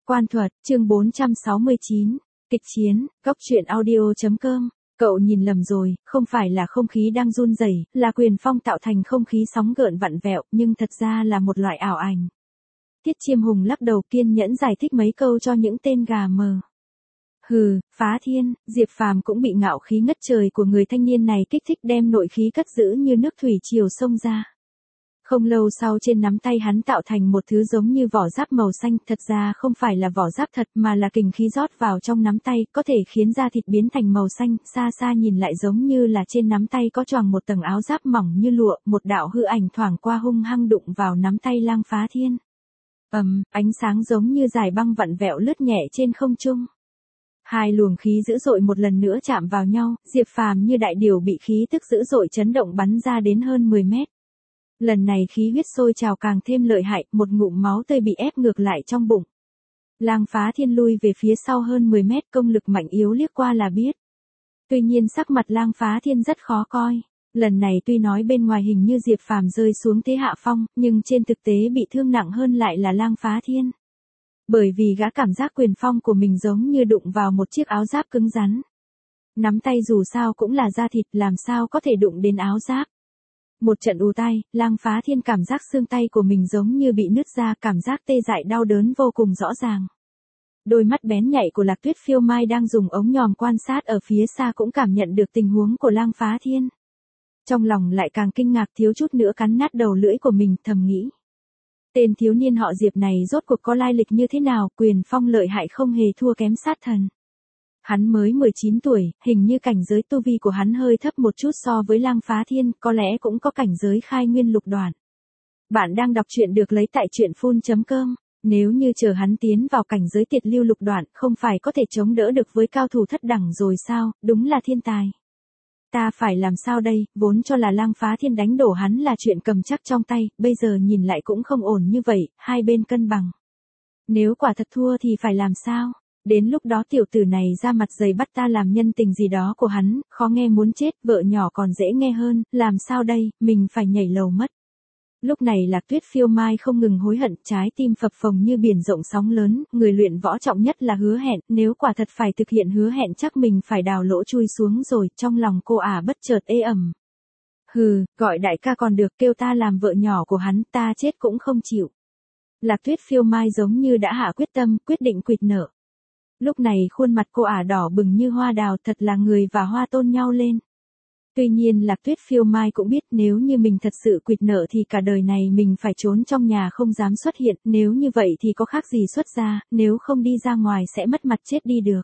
Quan thuật, chương 469, kịch chiến, góc truyện audio.com. Cậu nhìn lầm rồi, không phải là không khí đang run rẩy, là quyền phong tạo thành không khí sóng gợn vặn vẹo, nhưng thật ra là một loại ảo ảnh. Tiết Chiêm Hùng lắc đầu kiên nhẫn giải thích mấy câu cho những tên gà mờ. Hừ, Phá Thiên, Diệp Phàm cũng bị ngạo khí ngất trời của người thanh niên này kích thích, đem nội khí cất giữ như nước thủy triều xông ra. Không lâu sau trên nắm tay hắn tạo thành một thứ giống như vỏ giáp màu xanh, thật ra không phải là vỏ giáp thật mà là kình khí rót vào trong nắm tay, có thể khiến da thịt biến thành màu xanh, xa xa nhìn lại giống như là trên nắm tay có choàng một tầng áo giáp mỏng như lụa, một đạo hư ảnh thoảng qua hung hăng đụng vào nắm tay Lang Phá Thiên. Ánh sáng giống như dải băng vặn vẹo lướt nhẹ trên không trung. Hai luồng khí dữ dội một lần nữa chạm vào nhau, Diệp Phàm như đại điểu bị khí tức dữ dội chấn động bắn ra đến hơn 10 mét. Lần này khí huyết sôi trào càng thêm lợi hại, một ngụm máu tươi bị ép ngược lại trong bụng. Lang Phá Thiên lui về phía sau hơn 10 mét, công lực mạnh yếu liếc qua là biết. Tuy nhiên sắc mặt Lang Phá Thiên rất khó coi. Lần này tuy nói bên ngoài hình như Diệp Phàm rơi xuống thế hạ phong, nhưng trên thực tế bị thương nặng hơn lại là Lang Phá Thiên. Bởi vì gã cảm giác quyền phong của mình giống như đụng vào một chiếc áo giáp cứng rắn. Nắm tay dù sao cũng là da thịt, làm sao có thể đụng đến áo giáp. Một trận ù tai, Lang Phá Thiên cảm giác xương tay của mình giống như bị nứt ra, cảm giác tê dại đau đớn vô cùng rõ ràng. Đôi mắt bén nhạy của Lạc Tuyết Phiêu Mai đang dùng ống nhòm quan sát ở phía xa cũng cảm nhận được tình huống của Lang Phá Thiên. Trong lòng lại càng kinh ngạc, thiếu chút nữa cắn nát đầu lưỡi của mình, thầm nghĩ. Tên thiếu niên họ Diệp này rốt cuộc có lai lịch như thế nào, quyền phong lợi hại không hề thua kém sát thần. Hắn mới 19 tuổi, hình như cảnh giới tu vi của hắn hơi thấp một chút so với Lang Phá Thiên, có lẽ cũng có cảnh giới khai nguyên lục đoạn. Bạn đang đọc truyện được lấy tại truyện.com. Nếu như chờ hắn tiến vào cảnh giới tiệt lưu lục đoạn, không phải có thể chống đỡ được với cao thủ thất đẳng rồi sao, đúng là thiên tài. Ta phải làm sao đây, vốn cho là Lang Phá Thiên đánh đổ hắn là chuyện cầm chắc trong tay, bây giờ nhìn lại cũng không ổn như vậy, hai bên cân bằng. Nếu quả thật thua thì phải làm sao? Đến lúc đó tiểu tử này ra mặt dày bắt ta làm nhân tình gì đó của hắn, khó nghe muốn chết, vợ nhỏ còn dễ nghe hơn, làm sao đây, mình phải nhảy lầu mất. Lúc này Lạc Tuyết Phiêu Mai không ngừng hối hận, trái tim phập phồng như biển rộng sóng lớn, người luyện võ trọng nhất là hứa hẹn, nếu quả thật phải thực hiện hứa hẹn chắc mình phải đào lỗ chui xuống rồi, trong lòng cô bất chợt ê ẩm. Hừ, gọi đại ca còn được, kêu ta làm vợ nhỏ của hắn, ta chết cũng không chịu. Lạc Tuyết Phiêu Mai giống như đã hạ quyết tâm, quyết định quỵt nợ. Lúc này khuôn mặt cô đỏ bừng như hoa đào, thật là người và hoa tôn nhau lên. Tuy nhiên Lạc Tuyết Phiêu Mai cũng biết nếu như mình thật sự quỵt nợ thì cả đời này mình phải trốn trong nhà không dám xuất hiện, nếu như vậy thì có khác gì xuất gia, nếu không đi ra ngoài sẽ mất mặt chết đi được.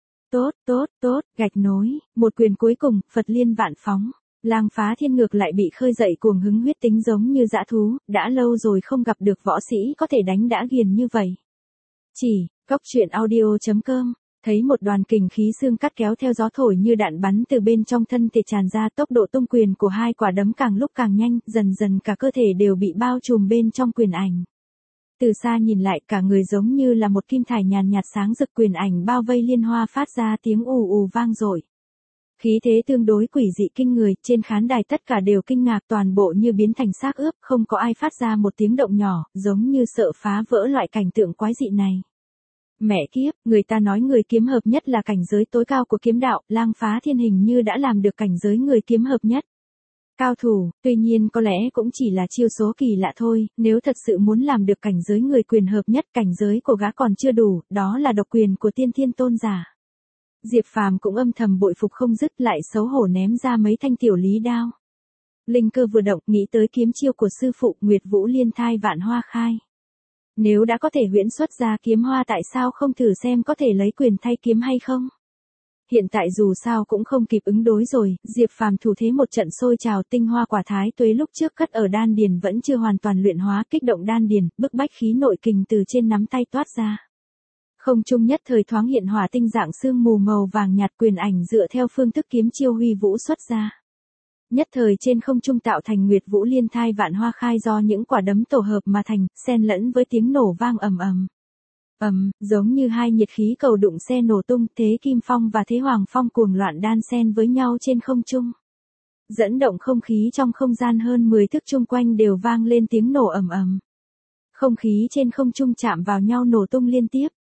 Tốt, gạch nối, một quyền cuối cùng, Phật liên vạn phóng. Lang Phá Thiên ngược lại bị khơi dậy cuồng hứng huyết tính giống như dã thú, đã lâu rồi không gặp được võ sĩ có thể đánh đã ghiền như vậy. Góc truyện audio.com, thấy một đoàn kình khí xương cắt kéo theo gió thổi như đạn bắn từ bên trong thân thể tràn ra, tốc độ tung quyền của hai quả đấm càng lúc càng nhanh, dần dần cả cơ thể đều bị bao trùm bên trong quyền ảnh. Từ xa nhìn lại cả người giống như là một kim thải nhàn nhạt sáng rực, quyền ảnh bao vây liên hoa phát ra tiếng ù ù vang dội. Khí thế tương đối quỷ dị kinh người, trên khán đài tất cả đều kinh ngạc, toàn bộ như biến thành xác ướp, không có ai phát ra một tiếng động nhỏ, giống như sợ phá vỡ loại cảnh tượng quái dị này. Mẹ kiếp, người ta nói người kiếm hợp nhất là cảnh giới tối cao của kiếm đạo, Lang Phá Thiên hình như đã làm được cảnh giới người kiếm hợp nhất. Cao thủ, tuy nhiên có lẽ cũng chỉ là chiêu số kỳ lạ thôi, nếu thật sự muốn làm được cảnh giới người quyền hợp nhất, cảnh giới của gã còn chưa đủ, đó là độc quyền của Tiên Thiên Tôn giả. Diệp Phàm cũng âm thầm bội phục không dứt, lại xấu hổ ném ra mấy thanh tiểu lý đao. Linh cơ vừa động, nghĩ tới kiếm chiêu của sư phụ Nguyệt Vũ Liên Thai Vạn Hoa Khai. Nếu đã có thể huyễn xuất ra kiếm hoa, tại sao không thử xem có thể lấy quyền thay kiếm hay không? Hiện tại dù sao cũng không kịp ứng đối rồi, Diệp Phàm thủ thế một trận sôi trào, tinh hoa quả thái tuế lúc trước cất ở đan điền vẫn chưa hoàn toàn luyện hóa, kích động đan điền, bức bách khí nội kình từ trên nắm tay toát ra. Không trung nhất thời thoáng hiện hỏa tinh dạng sương mù màu vàng nhạt, quyền ảnh dựa theo phương thức kiếm chiêu huy vũ xuất ra. Nhất thời trên không trung tạo thành Nguyệt Vũ Liên Thai Vạn Hoa Khai do những quả đấm tổ hợp mà thành, xen lẫn với tiếng nổ vang ầm ầm. Giống như hai nhiệt khí cầu đụng xe nổ tung, thế Kim Phong và thế Hoàng Phong cuồng loạn đan xen với nhau trên không trung. Dẫn động không khí trong không gian hơn 10 thước chung quanh đều vang lên tiếng nổ ầm ầm. Không khí trên không trung chạm vào nhau nổ tung liên tiếp.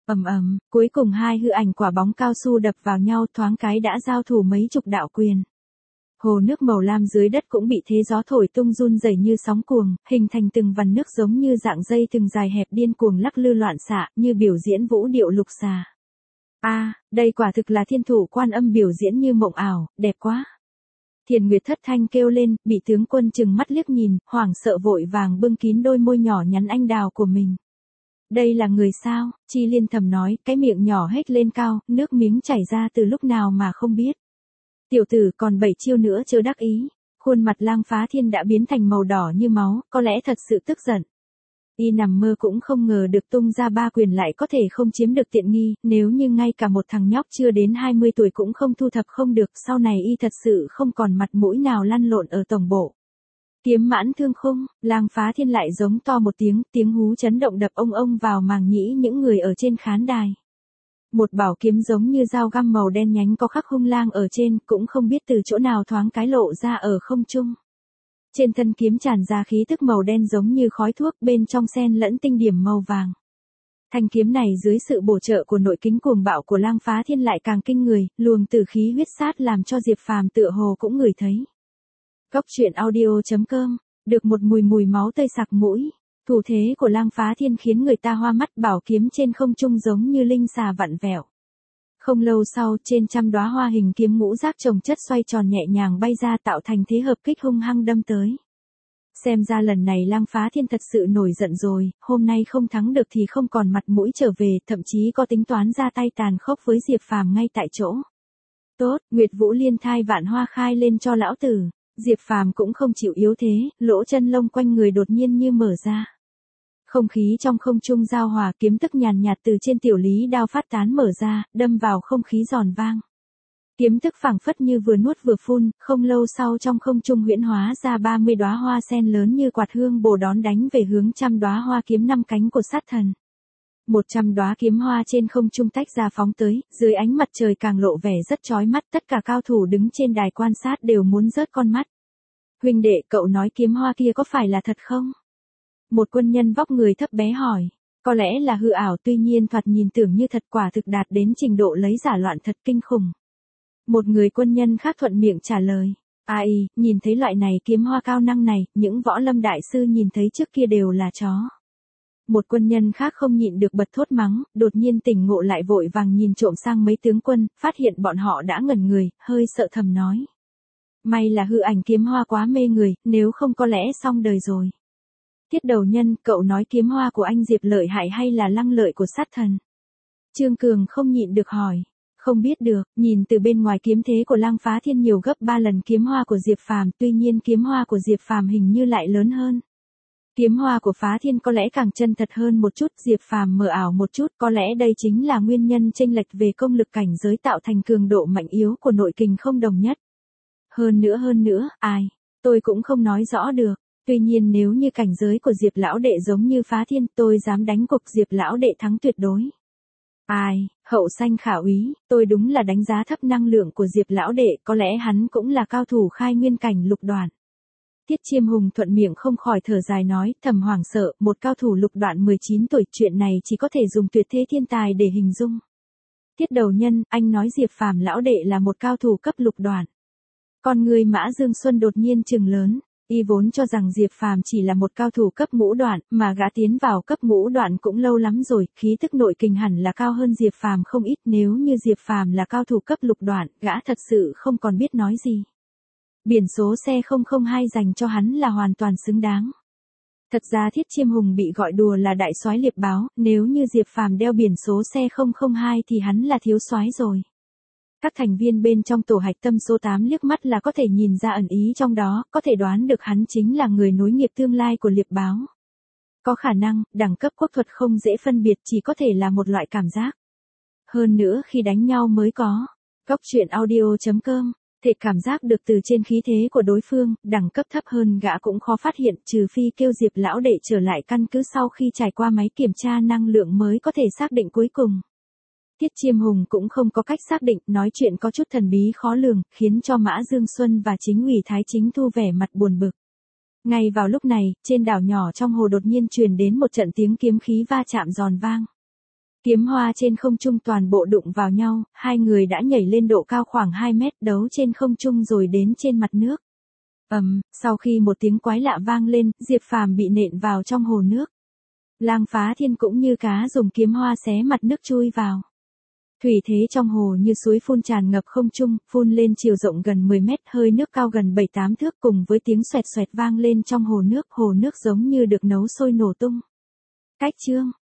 Ầm ầm, cuối cùng hai hư ảnh quả bóng cao su đập vào nhau thoáng cái đã giao thủ mấy chục đạo quyền. Hồ nước màu lam dưới đất cũng bị thế gió thổi tung run rẩy như sóng cuồng, hình thành từng vần nước giống như dạng dây từng dài hẹp điên cuồng lắc lư loạn xạ, như biểu diễn vũ điệu lục xà. Đây quả thực là thiên thủ Quan Âm biểu diễn như mộng ảo, đẹp quá. Thiền Nguyệt thất thanh kêu lên, bị tướng quân chừng mắt liếc nhìn, hoảng sợ vội vàng bưng kín đôi môi nhỏ nhắn anh đào của mình. Đây là người sao? Chi Liên thầm nói, cái miệng nhỏ hếch lên cao, nước miếng chảy ra từ lúc nào mà không biết. Tiểu tử còn 7 chiêu nữa chớ đắc ý. Khuôn mặt Lang Phá Thiên đã biến thành màu đỏ như máu, có lẽ thật sự tức giận. Y nằm mơ cũng không ngờ được tung ra 3 quyền lại có thể không chiếm được tiện nghi, nếu như ngay cả một thằng nhóc chưa đến 20 tuổi cũng không thu thập không được, sau này Y thật sự không còn mặt mũi nào lăn lộn ở tổng bộ. Kiếm mãn thương khung, Lang Phá Thiên lại giống to một tiếng hú chấn động đập ông vào màng nhĩ những người ở trên khán đài. Một bảo kiếm giống như dao găm màu đen nhánh có khắc hung lang ở trên, cũng không biết từ chỗ nào thoáng cái lộ ra ở không trung. Trên thân kiếm tràn ra khí tức màu đen giống như khói thuốc, bên trong xen lẫn tinh điểm màu vàng. Thanh kiếm này dưới sự bổ trợ của nội kính cuồng bạo của Lang Phá Thiên lại càng kinh người, luồng tử khí huyết sát làm cho Diệp Phàm tựa hồ cũng ngửi thấy. Góc truyện audio.com, được một mùi máu tươi sặc mũi. Thủ thế của Lang Phá Thiên khiến người ta hoa mắt, bảo kiếm trên không trung giống như linh xà vặn vẹo. Không lâu sau, trên trăm đóa hoa hình kiếm ngũ giác chồng chất xoay tròn nhẹ nhàng bay ra tạo thành thế hợp kích hung hăng đâm tới. Xem ra lần này Lang Phá Thiên thật sự nổi giận rồi, hôm nay không thắng được thì không còn mặt mũi trở về, thậm chí có tính toán ra tay tàn khốc với Diệp Phàm ngay tại chỗ. Tốt, Nguyệt Vũ Liên thai vạn hoa khai lên cho lão tử. Diệp Phàm cũng không chịu yếu thế, lỗ chân lông quanh người đột nhiên như mở ra. Không khí trong không trung giao hòa, kiếm tức nhàn nhạt từ trên tiểu lý đao phát tán mở ra, đâm vào không khí giòn vang. Kiếm tức phảng phất như vừa nuốt vừa phun, không lâu sau trong không trung huyễn hóa ra 30 đóa hoa sen lớn như quạt hương bồ đón đánh về hướng trăm đóa hoa kiếm 5 cánh của sát thần. 100 đóa kiếm hoa trên không trung tách ra phóng tới, dưới ánh mặt trời càng lộ vẻ rất chói mắt, tất cả cao thủ đứng trên đài quan sát đều muốn rớt con mắt. Huynh đệ, cậu nói kiếm hoa kia có phải là thật không? Một quân nhân vóc người thấp bé hỏi. Có lẽ là hư ảo, tuy nhiên thoạt nhìn tưởng như thật, quả thực đạt đến trình độ lấy giả loạn thật kinh khủng. Một người quân nhân khác thuận miệng trả lời. Nhìn thấy loại này kiếm hoa cao năng này, những võ lâm đại sư nhìn thấy trước kia đều là chó. Một quân nhân khác không nhịn được bật thốt mắng, đột nhiên tỉnh ngộ lại vội vàng nhìn trộm sang mấy tướng quân, phát hiện bọn họ đã ngẩn người, hơi sợ thầm nói. May là hư ảnh kiếm hoa quá mê người, nếu không có lẽ xong đời rồi. Tiết Đầu Nhân, cậu nói kiếm hoa của anh Diệp lợi hại hay là lăng lợi của sát thần? Trương Cường không nhịn được hỏi. Không biết được, nhìn từ bên ngoài kiếm thế của Lang Phá Thiên nhiều gấp 3 lần kiếm hoa của Diệp Phàm, tuy nhiên kiếm hoa của Diệp Phàm hình như lại lớn hơn. Kiếm hoa của Phá Thiên có lẽ càng chân thật hơn một chút, Diệp Phàm mờ ảo một chút, có lẽ đây chính là nguyên nhân chênh lệch về công lực cảnh giới tạo thành cường độ mạnh yếu của nội kình không đồng nhất. Hơn nữa, tôi cũng không nói rõ được. Tuy nhiên nếu như cảnh giới của Diệp lão đệ giống như Phá Thiên, tôi dám đánh cuộc Diệp lão đệ thắng tuyệt đối. Hậu sanh khả úy, tôi đúng là đánh giá thấp năng lượng của Diệp lão đệ, có lẽ hắn cũng là cao thủ khai nguyên cảnh lục đoạn. Tiết Chiêm Hùng thuận miệng không khỏi thở dài nói, thầm hoảng sợ, một cao thủ lục đoạn 19 tuổi, chuyện này chỉ có thể dùng tuyệt thế thiên tài để hình dung. Tiết Đầu Nhân, anh nói Diệp Phàm lão đệ là một cao thủ cấp lục đoạn. Con người Mã Dương Xuân đột nhiên trừng lớn. Y vốn cho rằng Diệp Phàm chỉ là một cao thủ cấp ngũ đoạn, mà gã tiến vào cấp ngũ đoạn cũng lâu lắm rồi, khí tức nội kình hẳn là cao hơn Diệp Phàm không ít, nếu như Diệp Phàm là cao thủ cấp lục đoạn, gã thật sự không còn biết nói gì. Biển số xe 002 dành cho hắn là hoàn toàn xứng đáng. Thật ra Thiết Chiêm Hùng bị gọi đùa là đại soái liệp báo, nếu như Diệp Phàm đeo biển số xe 002 thì hắn là thiếu soái rồi. Các thành viên bên trong tổ hạch tâm số 8 liếc mắt là có thể nhìn ra ẩn ý trong đó, có thể đoán được hắn chính là người nối nghiệp tương lai của liệp báo. Có khả năng, đẳng cấp quốc thuật không dễ phân biệt, chỉ có thể là một loại cảm giác. Hơn nữa khi đánh nhau mới có. Góc truyện audio.com, thể cảm giác được từ trên khí thế của đối phương, đẳng cấp thấp hơn gã cũng khó phát hiện, trừ phi kêu Diệp lão đệ trở lại căn cứ sau khi trải qua máy kiểm tra năng lượng mới có thể xác định cuối cùng. Tiết Chiêm Hùng cũng không có cách xác định, nói chuyện có chút thần bí khó lường, khiến cho Mã Dương Xuân và chính ủy Thái Chính Thu vẻ mặt buồn bực. Ngay vào lúc này, trên đảo nhỏ trong hồ đột nhiên truyền đến một trận tiếng kiếm khí va chạm giòn vang. Kiếm hoa trên không trung toàn bộ đụng vào nhau, hai người đã nhảy lên độ cao khoảng 2 mét đấu trên không trung rồi đến trên mặt nước. Sau khi một tiếng quái lạ vang lên, Diệp Phàm bị nện vào trong hồ nước. Lang Phá Thiên cũng như cá dùng kiếm hoa xé mặt nước chui vào. Thủy thế trong hồ như suối phun tràn ngập không trung, phun lên chiều rộng gần 10 mét, hơi nước cao gần 7-8 thước cùng với tiếng xoẹt xoẹt vang lên trong hồ nước giống như được nấu sôi nổ tung. Cách chương